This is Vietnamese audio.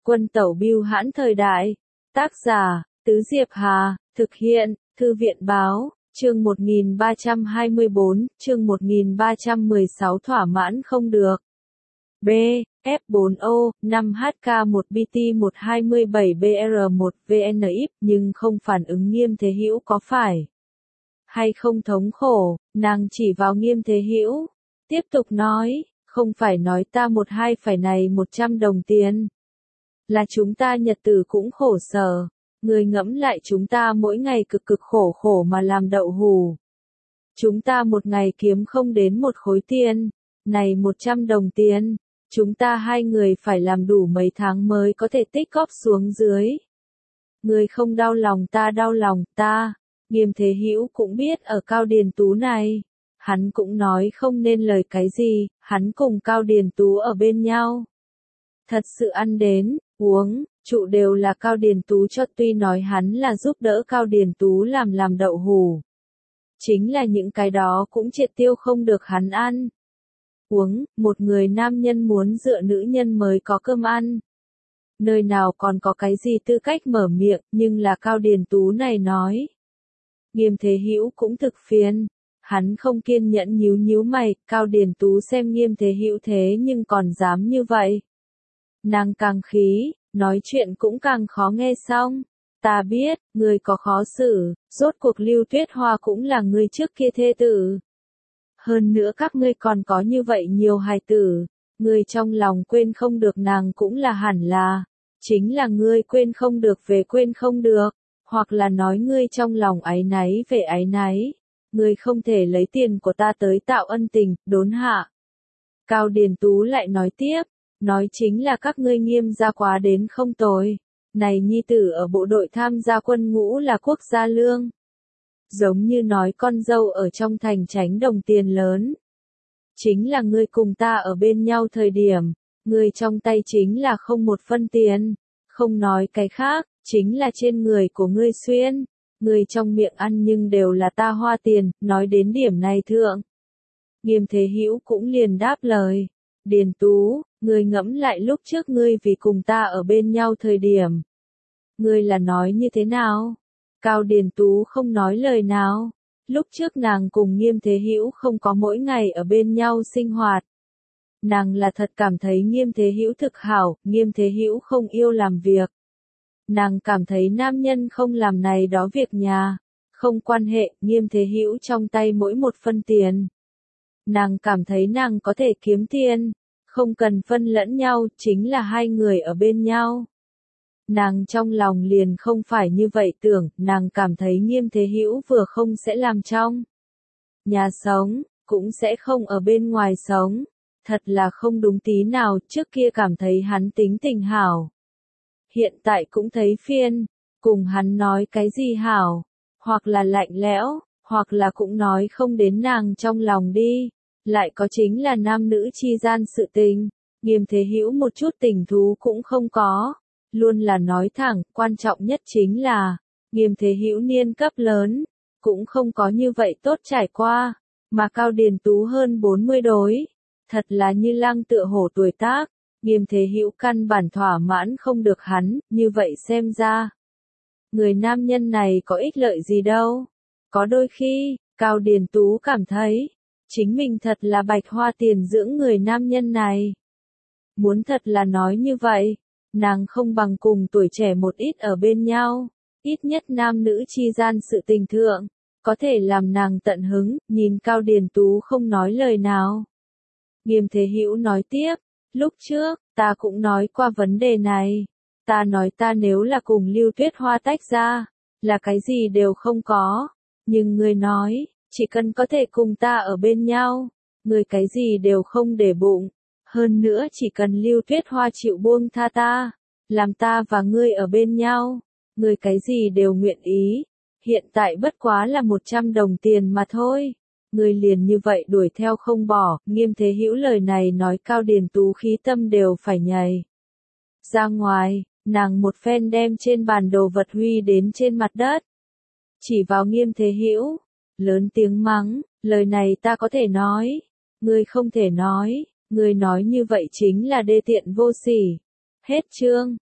Quân tẩu bưu hãn thời đại. Tác giả, Tứ Diệp Hà, thực hiện, Thư viện Báo, chương 1324, chương 1316 thỏa mãn không được. B. F4O, 5HK1BT127BR1VNIP nhưng không phản ứng Nghiêm Thế Hữu có phải hay không thống khổ, nàng chỉ vào Nghiêm Thế Hữu, tiếp tục nói, không phải nói ta một hai phải này 100 đồng tiền. Là chúng ta nhật tử cũng khổ sở, người ngẫm lại chúng ta mỗi ngày cực cực khổ khổ mà làm đậu hù. Chúng ta một ngày kiếm không đến một khối tiền, này 100 đồng tiền, chúng ta hai người phải làm đủ mấy tháng mới có thể tích góp xuống dưới. Người không đau lòng ta đau lòng ta. Nghiêm Thế Hữu cũng biết ở Cao Điền Tú này, hắn cũng nói không nên lời cái gì, hắn cùng Cao Điền Tú ở bên nhau. Thật sự ăn đến, uống, trụ đều là Cao Điền Tú cho, tuy nói hắn là giúp đỡ Cao Điền Tú làm đậu hù. Chính là những cái đó cũng triệt tiêu không được hắn ăn. Uống, một người nam nhân muốn dựa nữ nhân mới có cơm ăn. Nơi nào còn có cái gì tư cách mở miệng, nhưng là Cao Điền Tú này nói. Nghiêm Thế Hữu cũng thực phiền, hắn không kiên nhẫn nhíu mày, Cao Điền Tú xem Nghiêm Thế Hữu thế nhưng còn dám như vậy. Nàng càng khí, nói chuyện cũng càng khó nghe xong. Ta biết, người có khó xử, rốt cuộc Lưu Tuyết Hoa cũng là người trước kia thê tử. Hơn nữa các ngươi còn có như vậy nhiều hài tử, người trong lòng quên không được nàng cũng là hẳn là, chính là ngươi quên không được về quên không được, hoặc là nói ngươi trong lòng áy náy về áy náy, ngươi không thể lấy tiền của ta tới tạo ân tình, đốn hạ. Cao Điền Tú lại nói tiếp, nói chính là các ngươi Nghiêm gia quá đến không tồi, này nhi tử ở bộ đội tham gia quân ngũ là quốc gia lương. Giống như nói con dâu ở trong thành tránh đồng tiền lớn. Chính là ngươi cùng ta ở bên nhau thời điểm, ngươi trong tay chính là không một phân tiền, không nói cái khác, chính là trên người của ngươi xuyên, ngươi trong miệng ăn nhưng đều là ta hoa tiền, nói đến điểm này thượng. Nghiêm Thế Hữu cũng liền đáp lời, Điền Tú, ngươi ngẫm lại lúc trước ngươi vì cùng ta ở bên nhau thời điểm. Ngươi là nói như thế nào? Cao Điền Tú không nói lời nào. Lúc trước nàng cùng Nghiêm Thế Hữu không có mỗi ngày ở bên nhau sinh hoạt. Nàng là thật cảm thấy Nghiêm Thế Hữu thực hảo, Nghiêm Thế Hữu không yêu làm việc. Nàng cảm thấy nam nhân không làm này đó việc nhà, không quan hệ, Nghiêm Thế Hữu trong tay mỗi một phân tiền. Nàng cảm thấy nàng có thể kiếm tiền, không cần phân lẫn nhau, chính là hai người ở bên nhau. Nàng trong lòng liền không phải như vậy tưởng, nàng cảm thấy Nghiêm Thế Hữu vừa không sẽ làm trong nhà sống, cũng sẽ không ở bên ngoài sống. Thật là không đúng tí nào, trước kia cảm thấy hắn tính tình hảo. Hiện tại cũng thấy phiền, cùng hắn nói cái gì hảo, hoặc là lạnh lẽo, hoặc là cũng nói không đến nàng trong lòng đi. Lại có chính là nam nữ chi gian sự tình, Nghiêm Thế Hữu một chút tình thú cũng không có. Luôn là nói thẳng, quan trọng nhất chính là, Nghiêm Thế Hữu niên cấp lớn, cũng không có như vậy tốt trải qua, mà Cao Điền Tú hơn 40 đối, thật là như lang tựa hổ tuổi tác, Nghiêm Thế Hữu căn bản thỏa mãn không được hắn, như vậy xem ra. Người nam nhân này có ích lợi gì đâu, có đôi khi, Cao Điền Tú cảm thấy, chính mình thật là bạch hoa tiền dưỡng người nam nhân này. Muốn thật là nói như vậy. Nàng không bằng cùng tuổi trẻ một ít ở bên nhau, ít nhất nam nữ chi gian sự tình thượng, có thể làm nàng tận hứng, nhìn Cao Điền Tú không nói lời nào. Nghiêm Thế Hữu nói tiếp, lúc trước, ta cũng nói qua vấn đề này, ta nói ta nếu là cùng Lưu Tuyết Hoa tách ra, là cái gì đều không có, nhưng người nói, chỉ cần có thể cùng ta ở bên nhau, người cái gì đều không để bụng. Hơn nữa chỉ cần Lưu Tuyết Hoa chịu buông tha ta, làm ta và ngươi ở bên nhau, ngươi cái gì đều nguyện ý. Hiện tại bất quá là 100 đồng tiền mà thôi. Ngươi liền như vậy đuổi theo không bỏ, Nghiêm Thế Hữu lời này nói Cao Điền Tú khí tâm đều phải nhảy. Ra ngoài, nàng một phen đem trên bàn đồ vật huy đến trên mặt đất. Chỉ vào Nghiêm Thế Hữu, lớn tiếng mắng, lời này ta có thể nói, ngươi không thể nói. Người nói như vậy chính là đê tiện vô sỉ. Hết chương.